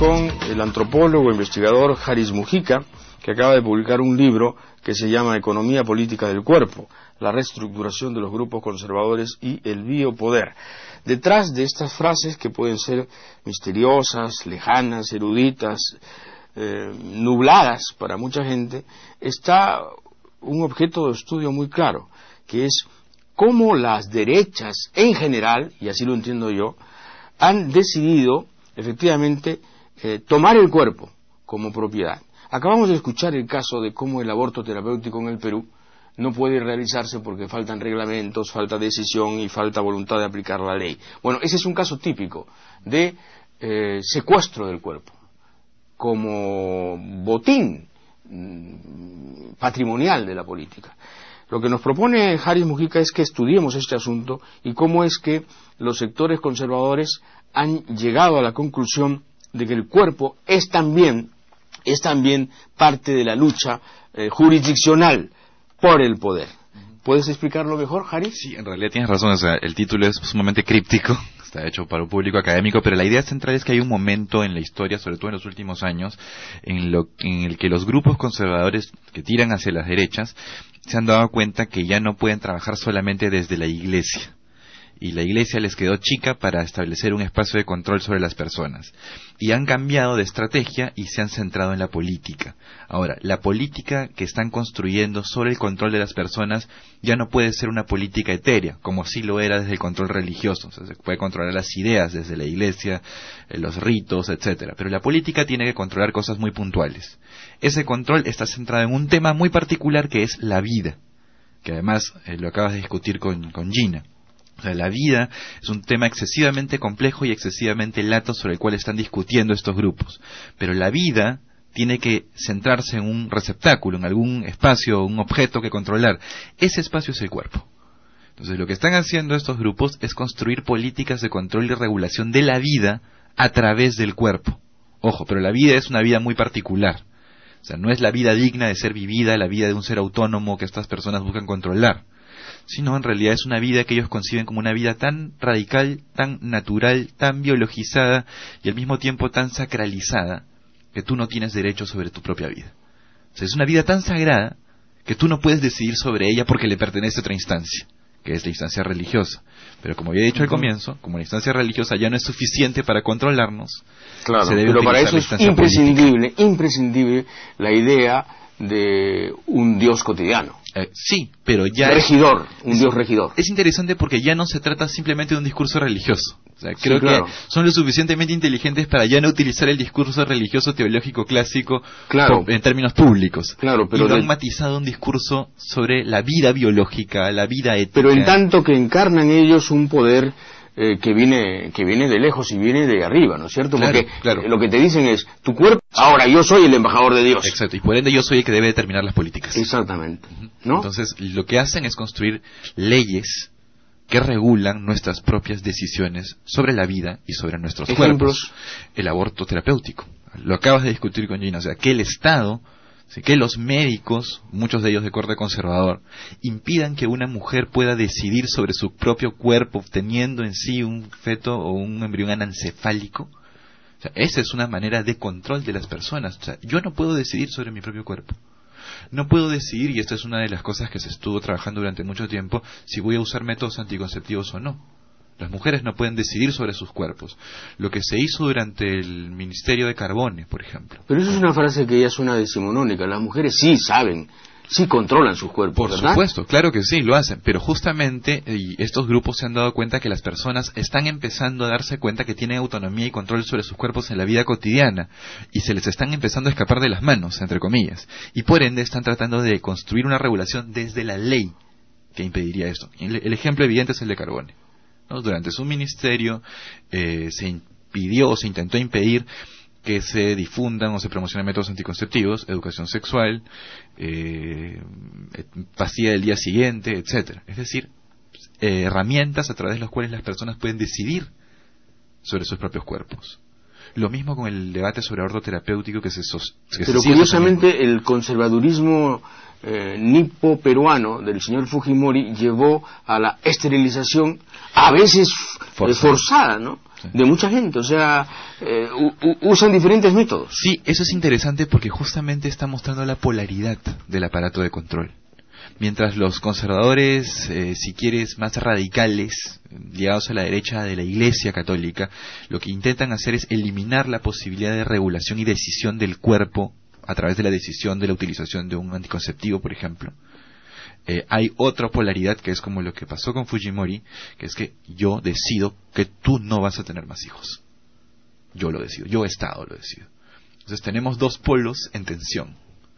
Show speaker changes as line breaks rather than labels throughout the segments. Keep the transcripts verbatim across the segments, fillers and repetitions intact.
con el antropólogo e investigador Haris Mujica, que acaba de publicar un libro que se llama Economía Política del Cuerpo, la reestructuración de los grupos conservadores y el biopoder. Detrás de estas frases, que pueden ser misteriosas, lejanas, eruditas, eh, nubladas para mucha gente, está un objeto de estudio muy claro, que es cómo las derechas en general, y así lo entiendo yo, han decidido efectivamente eh, tomar el cuerpo como propiedad. Acabamos de escuchar el caso de cómo el aborto terapéutico en el Perú no puede realizarse porque faltan reglamentos, falta decisión y falta voluntad de aplicar la ley. Bueno, ese es un caso típico de eh, secuestro del cuerpo como botín mmm, patrimonial de la política. Lo que nos propone Haris Mujica es que estudiemos este asunto y cómo es que los sectores conservadores han llegado a la conclusión de que el cuerpo es también, es también parte de la lucha eh, jurisdiccional por el poder. ¿Puedes explicarlo mejor, Haris?
Sí, en realidad tienes razón, o sea, el título es sumamente críptico, está hecho para un público académico, pero la idea central es que hay un momento en la historia, sobre todo en los últimos años, en, lo, en el que los grupos conservadores que tiran hacia las derechas se han dado cuenta que ya no pueden trabajar solamente desde la iglesia. Y la iglesia les quedó chica para establecer un espacio de control sobre las personas. Y han cambiado de estrategia y se han centrado en la política. Ahora, la política que están construyendo sobre el control de las personas ya no puede ser una política etérea, como sí lo era desde el control religioso. O sea, se puede controlar las ideas desde la iglesia, los ritos, etcétera. Pero la política tiene que controlar cosas muy puntuales. Ese control está centrado en un tema muy particular que es la vida, que además eh, lo acabas de discutir con, con Gina. O sea, la vida es un tema excesivamente complejo y excesivamente lato sobre el cual están discutiendo estos grupos. Pero la vida tiene que centrarse en un receptáculo, en algún espacio, un objeto que controlar. Ese espacio es el cuerpo. Entonces, lo que están haciendo estos grupos es construir políticas de control y regulación de la vida a través del cuerpo. Ojo, pero la vida es una vida muy particular. O sea, no es la vida digna de ser vivida, la vida de un ser autónomo que estas personas buscan controlar, sino en realidad es una vida que ellos conciben como una vida tan radical, tan natural, tan biologizada y al mismo tiempo tan sacralizada que tú no tienes derecho sobre tu propia vida. O sea, es una vida tan sagrada que tú no puedes decidir sobre ella porque le pertenece a otra instancia, que es la instancia religiosa. Pero como había dicho al comienzo, como la instancia religiosa ya no es suficiente para controlarnos,
claro,
se debe
pero para eso es imprescindible,
política.
imprescindible la idea de un Dios cotidiano.
Eh, sí, pero ya...
Regidor, un
es,
Dios regidor.
Es interesante porque ya no se trata simplemente de un discurso religioso. O sea, creo sí, claro. que son lo suficientemente inteligentes para ya no utilizar el discurso religioso teológico clásico
claro.
en términos públicos.
Claro, pero
y lo
de...
han matizado un discurso sobre la vida biológica, la vida ética.
Pero en tanto que encarnan ellos un poder eh, que viene que viene de lejos y viene de arriba, ¿no es cierto?
Claro,
porque
claro.
lo que te dicen es, tu cuerpo, ahora yo soy el embajador de Dios.
Exacto, y por ende yo soy el que debe determinar las políticas.
Exactamente, ¿no?
Entonces, lo que hacen es construir leyes que regulan nuestras propias decisiones sobre la vida y sobre nuestros
¿Ejemplos?
cuerpos. El aborto terapéutico. Lo acabas de discutir con Gina, o sea, que el Estado, que los médicos, muchos de ellos de corte conservador, impidan que una mujer pueda decidir sobre su propio cuerpo, teniendo en sí un feto o un embrión anencefálico. O sea, esa es una manera de control de las personas. O sea, yo no puedo decidir sobre mi propio cuerpo. No puedo decidir, y esta es una de las cosas que se estuvo trabajando durante mucho tiempo, si voy a usar métodos anticonceptivos o no. Las mujeres no pueden decidir sobre sus cuerpos. Lo que se hizo durante el Ministerio de Carbone, por ejemplo.
Pero eso es una frase que ya suena decimonónica. Las mujeres sí saben, sí controlan sus cuerpos,
Por
¿verdad?
supuesto, claro que sí, lo hacen. Pero justamente y estos grupos se han dado cuenta que las personas están empezando a darse cuenta que tienen autonomía y control sobre sus cuerpos en la vida cotidiana. Y se les están empezando a escapar de las manos, entre comillas. Y por ende están tratando de construir una regulación desde la ley que impediría esto. El, el ejemplo evidente es el de Carbone. Durante su ministerio eh, se impidió o se intentó impedir que se difundan o se promocionen métodos anticonceptivos, educación sexual, eh, pastilla del día siguiente, etcétera. Es decir, eh, herramientas a través de las cuales las personas pueden decidir sobre sus propios cuerpos. Lo mismo con el debate sobre aborto terapéutico que se sos, que
Pero
se
curiosamente el conservadurismo eh, nipo-peruano del señor Fujimori llevó a la esterilización a veces forzada, forzada ¿no? sí. de mucha gente, o sea, eh, usan diferentes métodos.
Sí, eso es interesante porque justamente está mostrando la polaridad del aparato de control. Mientras los conservadores, eh, si quieres, más radicales, ligados a la derecha de la Iglesia Católica, lo que intentan hacer es eliminar la posibilidad de regulación y decisión del cuerpo a través de la decisión de la utilización de un anticonceptivo, por ejemplo. Eh, hay otra polaridad que es como lo que pasó con Fujimori, que es que yo decido que tú no vas a tener más hijos. Yo lo decido, yo Estado lo decido. Entonces tenemos dos polos en tensión.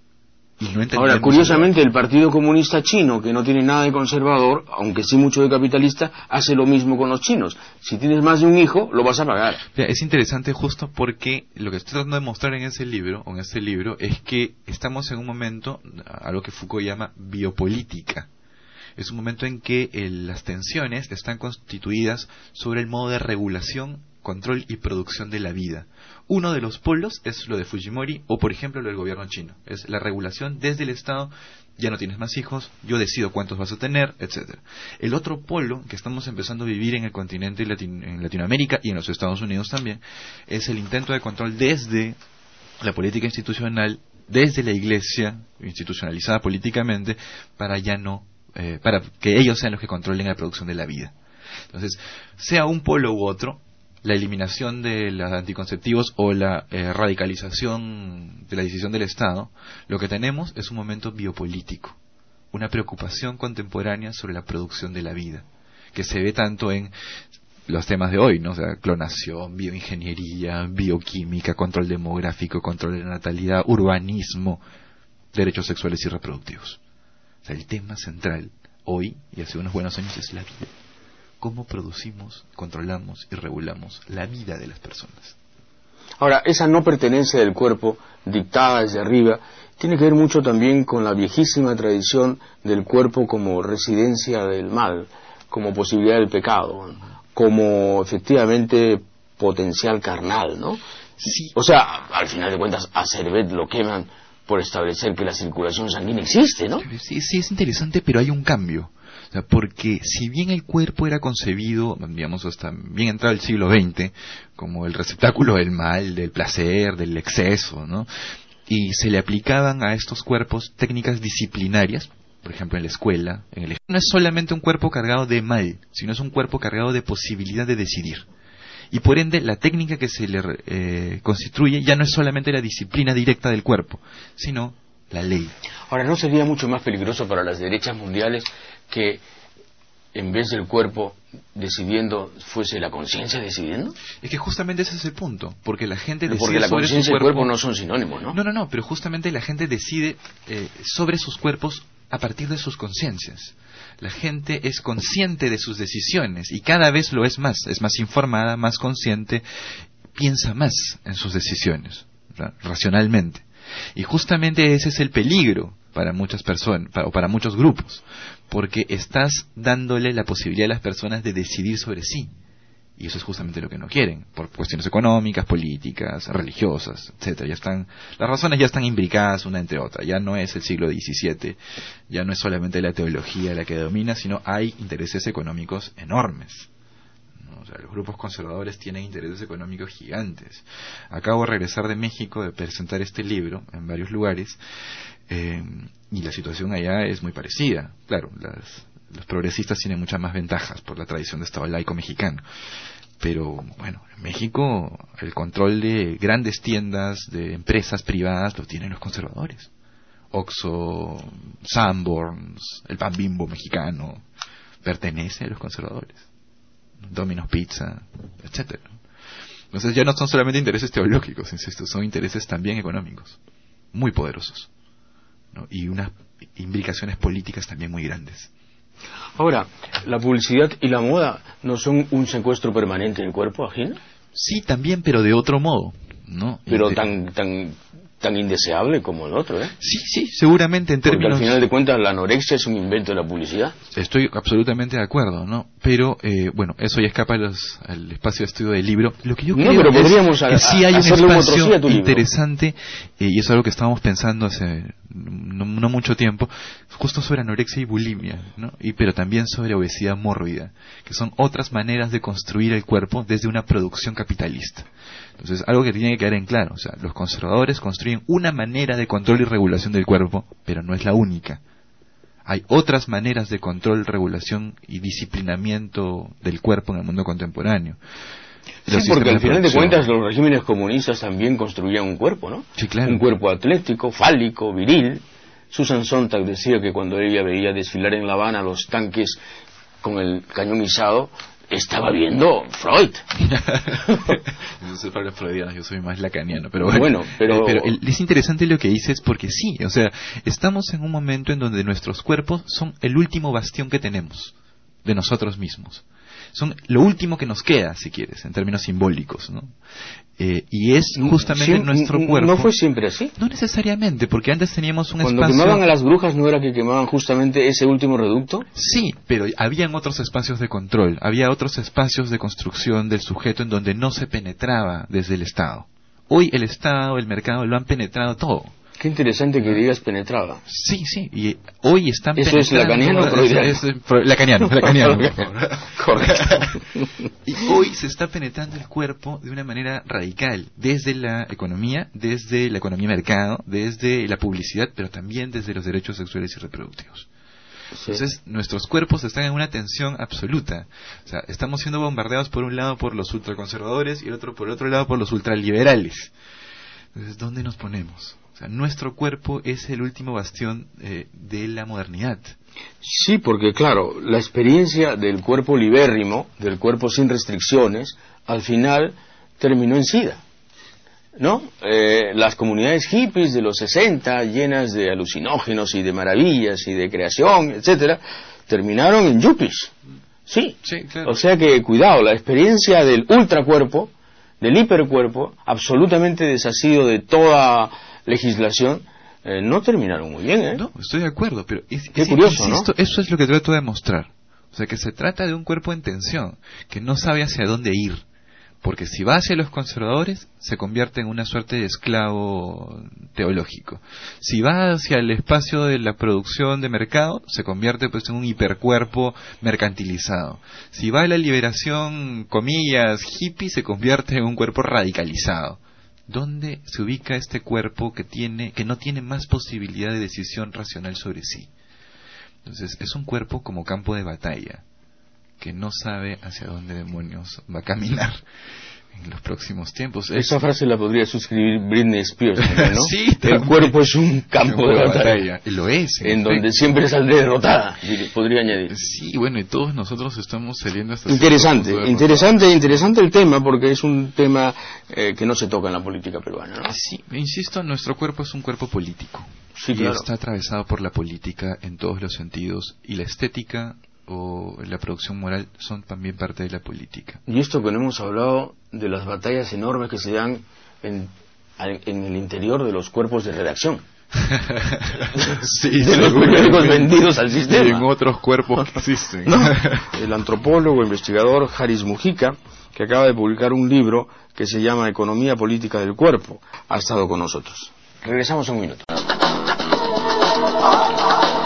Y no
Ahora, curiosamente, el Partido Comunista Chino, que no tiene nada de conservador, aunque sí mucho de capitalista, hace lo mismo con los chinos. Si tienes más de un hijo, lo vas a pagar.
Es interesante justo porque lo que estoy tratando de mostrar en ese libro, o en este libro, es que estamos en un momento, a lo que Foucault llama biopolítica. Es un momento en que eh, las tensiones están constituidas sobre el modo de regulación, control y producción de la vida. Uno de los polos es lo de Fujimori o, por ejemplo, lo del gobierno chino. Es la regulación desde el Estado, ya no tienes más hijos, yo decido cuántos vas a tener, etcétera. El otro polo que estamos empezando a vivir en el continente Latin- en Latinoamérica y en los Estados Unidos también, es el intento de control desde la política institucional, desde la Iglesia, institucionalizada políticamente, para ya no, eh, para que ellos sean los que controlen la producción de la vida. Entonces, sea un polo u otro, la eliminación de los anticonceptivos o la eh, radicalización de la decisión del Estado, lo que tenemos es un momento biopolítico, una preocupación contemporánea sobre la producción de la vida, que se ve tanto en los temas de hoy, ¿no? O sea, clonación, bioingeniería, bioquímica, control demográfico, control de la natalidad, urbanismo, derechos sexuales y reproductivos. O sea, el tema central hoy y hace unos buenos años es la vida. Cómo producimos, controlamos y regulamos la vida de las personas.
Ahora, esa no pertenencia del cuerpo, dictada desde arriba, tiene que ver mucho también con la viejísima tradición del cuerpo como residencia del mal, como posibilidad del pecado, como efectivamente potencial carnal, ¿no?
Sí.
O sea, al final de cuentas, a Servet lo queman por establecer que la circulación sanguínea existe, ¿no?
Sí, sí, es interesante, pero hay un cambio. O sea, porque si bien el cuerpo era concebido, digamos, hasta bien entrado el siglo veinte, como el receptáculo del mal, del placer, del exceso, ¿no? Y se le aplicaban a estos cuerpos técnicas disciplinarias, por ejemplo en la escuela, en el... no es solamente un cuerpo cargado de mal, sino es un cuerpo cargado de posibilidad de decidir. Y por ende, la técnica que se le eh, constituye ya no es solamente la disciplina directa del cuerpo, sino la ley.
Ahora, ¿no sería mucho más peligroso para las derechas mundiales que en vez del cuerpo decidiendo fuese la conciencia decidiendo?
Es que justamente ese es el punto, porque la gente
decide
porque la
sobre
conciencia
y el cuerpo no son sinónimos, ¿no?
No, no, no, pero justamente la gente decide eh, sobre sus cuerpos a partir de sus conciencias. La gente es consciente de sus decisiones y cada vez lo es más, es más informada, más consciente, piensa más en sus decisiones, ¿verdad? Racionalmente. Y justamente ese es el peligro para muchas personas, para, o para muchos grupos, porque estás dándole la posibilidad a las personas de decidir sobre sí. Y eso es justamente lo que no quieren, por cuestiones económicas, políticas, religiosas, etcétera. Ya están, las razones ya están imbricadas una entre otra. Ya no es el siglo diecisiete, ya no es solamente la teología la que domina, sino hay intereses económicos enormes. ¿No? O sea, los grupos conservadores tienen intereses económicos gigantes. Acabo de regresar de México de presentar este libro en varios lugares, eh, y la situación allá es muy parecida. Claro, las los progresistas tienen muchas más ventajas por la tradición de Estado laico mexicano. Pero, bueno, en México el control de grandes tiendas, de empresas privadas, lo tienen los conservadores. Oxxo, Sanborns, el Pan Bimbo mexicano, pertenece a los conservadores. Domino's Pizza, etcétera. Entonces ya no son solamente intereses teológicos, insisto, son intereses también económicos, muy poderosos, ¿no? Y unas implicaciones políticas también muy grandes.
Ahora, ¿la publicidad y la moda no son un secuestro permanente del cuerpo ajeno?
Sí, también, pero de otro modo, ¿no?
Pero
de...
tan tan tan indeseable como el otro, ¿eh?
Sí, sí, seguramente en términos...
Porque al final de cuentas la anorexia es un invento de la publicidad.
Estoy absolutamente de acuerdo, ¿no? Pero, eh, bueno, eso ya escapa a los, al espacio de estudio del libro. Lo que yo creo
no, pero podríamos
es que
a,
sí hay un
espacio
interesante, eh, y es algo que estábamos pensando hace no no, no mucho tiempo, justo sobre anorexia y bulimia, ¿no? Y, pero también sobre obesidad mórbida, que son otras maneras de construir el cuerpo desde una producción capitalista. Entonces, algo que tiene que quedar en claro, o sea, los conservadores construyen una manera de control y regulación del cuerpo, pero no es la única. Hay otras maneras de control, regulación y disciplinamiento del cuerpo en el mundo contemporáneo.
Sí, porque al final de cuentas los regímenes comunistas también construían un cuerpo, ¿no?
Sí, claro.
Un cuerpo atlético, fálico, viril. Susan Sontag decía que cuando ella veía desfilar en La Habana los tanques con el cañón izado, estaba viendo Freud.
Yo soy para los freudianos, yo soy más lacaniano, pero bueno,
bueno pero...
pero el, es interesante lo que dices porque sí, o sea, estamos en un momento en donde nuestros cuerpos son el último bastión que tenemos de nosotros mismos. Son lo último que nos queda, si quieres, en términos simbólicos, ¿no? Eh, y es justamente
sí,
nuestro cuerpo.
¿No fue siempre así?
No necesariamente, porque antes teníamos un
Cuando
espacio...
Cuando quemaban a las brujas, ¿no era que quemaban justamente ese último reducto?
Sí, pero habían otros espacios de control, había otros espacios de construcción del sujeto en donde no se penetraba desde el Estado. Hoy el Estado, el mercado, lo han penetrado todo.
Qué interesante que digas penetraba.
Sí, sí, y hoy están
¿Eso
penetrando...
es lacaniano o freudiano?
Es, es, es, lacaniano, lacaniano. Correcto. Y hoy se está penetrando el cuerpo de una manera radical, desde la economía, desde la economía mercado, desde la publicidad, pero también desde los derechos sexuales y reproductivos. Sí. Entonces, nuestros cuerpos están en una tensión absoluta. O sea, estamos siendo bombardeados por un lado por los ultraconservadores y el otro por el otro lado por los ultraliberales. Entonces, ¿dónde nos ponemos? O sea, nuestro cuerpo es el último bastión eh, de la modernidad.
Sí, porque claro, la experiencia del cuerpo libérrimo, del cuerpo sin restricciones, al final terminó en SIDA, ¿no? Eh, las comunidades hippies de los sesenta, llenas de alucinógenos y de maravillas y de creación, etcétera, terminaron en yuppies. Sí,
sí, claro.
O sea que, cuidado, la experiencia del ultracuerpo, del hipercuerpo, absolutamente desasido de toda legislación, eh, no terminaron muy bien, ¿eh?
No, estoy de acuerdo, pero es,
Qué
es,
curioso,
insisto,
¿no?
Eso es lo que trato de mostrar. O sea, que se trata de un cuerpo en tensión, que no sabe hacia dónde ir. Porque si va hacia los conservadores, se convierte en una suerte de esclavo teológico. Si va hacia el espacio de la producción de mercado, se convierte pues en un hipercuerpo mercantilizado. Si va a la liberación, comillas, hippie, se convierte en un cuerpo radicalizado. ¿Dónde se ubica este cuerpo que tiene, que no tiene más posibilidad de decisión racional sobre sí? Entonces, es un cuerpo como campo de batalla, que no sabe hacia dónde demonios va a caminar en los próximos tiempos.
Esa es... frase la podría suscribir Britney Spears, ¿no?
Sí,
el cuerpo es un campo, campo de, de batalla. batalla.
Lo es.
En, en donde siempre saldré derrotada, podría añadir.
Sí, bueno, y todos nosotros estamos saliendo hasta...
Interesante, interesante, interesante el tema, porque es un tema eh, que no se toca en la política peruana, ¿no?
Sí, insisto, nuestro cuerpo es un cuerpo político.
Sí,
y
claro.
Está atravesado por la política en todos los sentidos, y la estética o la producción moral son también parte de la política.
Y esto que no hemos hablado de las batallas enormes que se dan en, en el interior de los cuerpos de redacción.
Sí,
de los periódicos vendidos al sistema.
Y en otros cuerpos que existen.
¿No? El antropólogo, investigador Haris Mujica, que acaba de publicar un libro que se llama Economía Política del Cuerpo, ha estado con nosotros. Regresamos en un minuto.